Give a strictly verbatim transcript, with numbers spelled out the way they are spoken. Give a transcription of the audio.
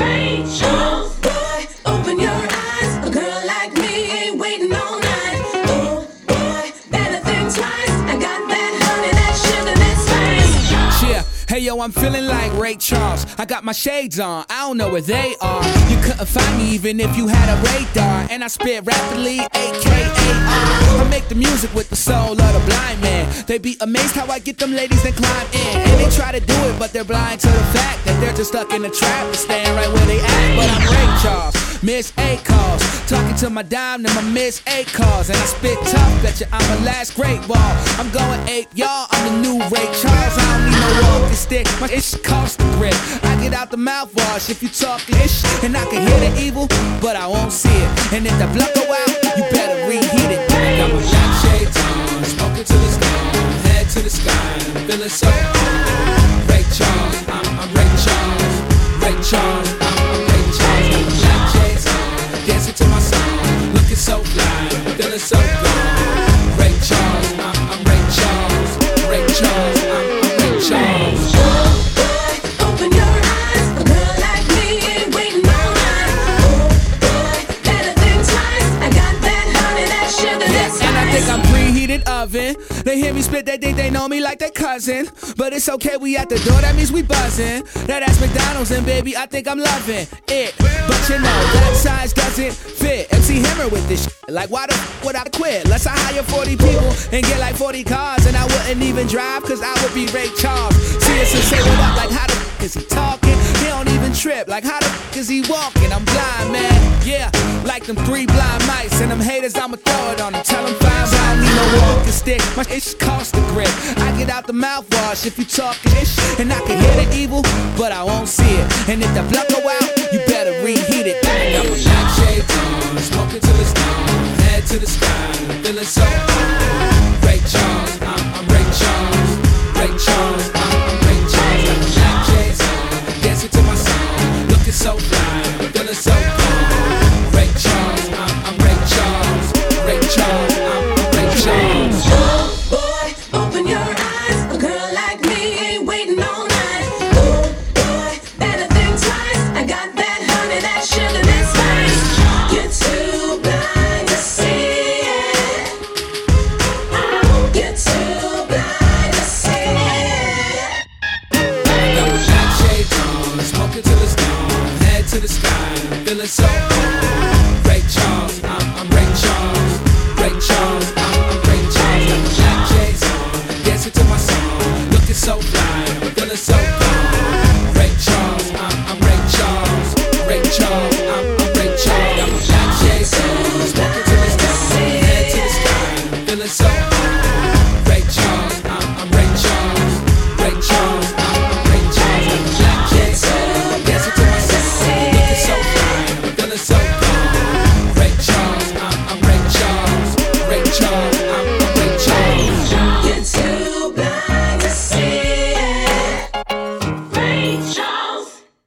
Ray Charles. Boy, open your eyes. A girl like me ain't waiting all night. Oh boy, better think twice. I got that honey, that sugar, that spice. Yeah, hey yo, I'm feeling like Ray Charles. I got my shades on, I don't know where they are. You couldn't find me even if you had a radar. And I spit rapidly, A K A R. I make the music with the soul of the blind man. They be amazed how I get them ladies that climb in. And they try to do it, but they're blind to the fact that they're just stuck in the trap and staying right where they at. But I'm Ray Charles, Miss A calls. Talking to my dime, then my Miss A calls. And I spit tough, betcha I'm a last great ball. I'm going ape, y'all, I'm the new Ray Charles. I don't need no walking stick, my ish cost the grip. I get out the mouthwash if you talk ish. And I can hear the evil, but I won't see it. And if the blood go out, you better reheat it. Got my black shades on, smoking till it's gone. Head to the sky, I'm feeling so on. Ray Charles, I'm, I'm Ray Charles. Ray Charles, I'm, I'm Ray Charles. Got my black shades on, dancing to my song. Looking so fly, feeling so gone. Ray Charles, I'm, I'm Ray Charles. Ray Charles, I'm, I'm Ray Charles. Oven. They hear me spit, they think they know me like their cousin. But it's okay, we at the door, that means we buzzing. That ass McDonald's and baby, I think I'm loving it. But you know, that size doesn't fit. M C Hammer with this shit. Like why the f would I quit? Let's I hire forty people and get like forty cars. And I wouldn't even drive, cause I would be Ray Charles. See us and say what up, like how the f is he talking? He don't even trip, like how the f is he walking? I'm blind, man, yeah. Like them three blind mice. And them haters, I'ma throw it on them. Tell them fine, but I don't need no walking stick. My ish cost the grip. I get out the mouthwash if you talking ish. And I can hear the evil, but I won't see it. And if the blood go out, you better reheat it. Got my black shades on, smoking till it's gone. Head to the sky, feeling so on. Ray Charles, I'm, I'm Ray Charles. Ray Charles, I'm, I'm Ray Charles. Got my black shades on, dancing to my song. Looking so fly, feeling so gone. Ray Charles, I'm, I'm Ray Charles. Ray Charles, I'm, I'm Ray Charles. Oh boy, open your eyes. A girl like me ain't waiting all night. Oh boy, better think twice. I got that honey, that sugar, that spice. You're too blind to see it. You're too blind to see it. Got my black shades on, smoking till it's gone. Head to the sky, feeling so on. Ray Charles, I'm, I'm Ray Charles. Ray Charles, I'm, I'm Ray Charles. Got my black shades on, dancing to my song. Looking so fly, feeling so gone. Ray Charles, I'm, I'm Ray Charles. Ray Charles, I'm, I'm Ray Charles. Got my black shades on, smoking till it's gone. Head to the sky, feeling so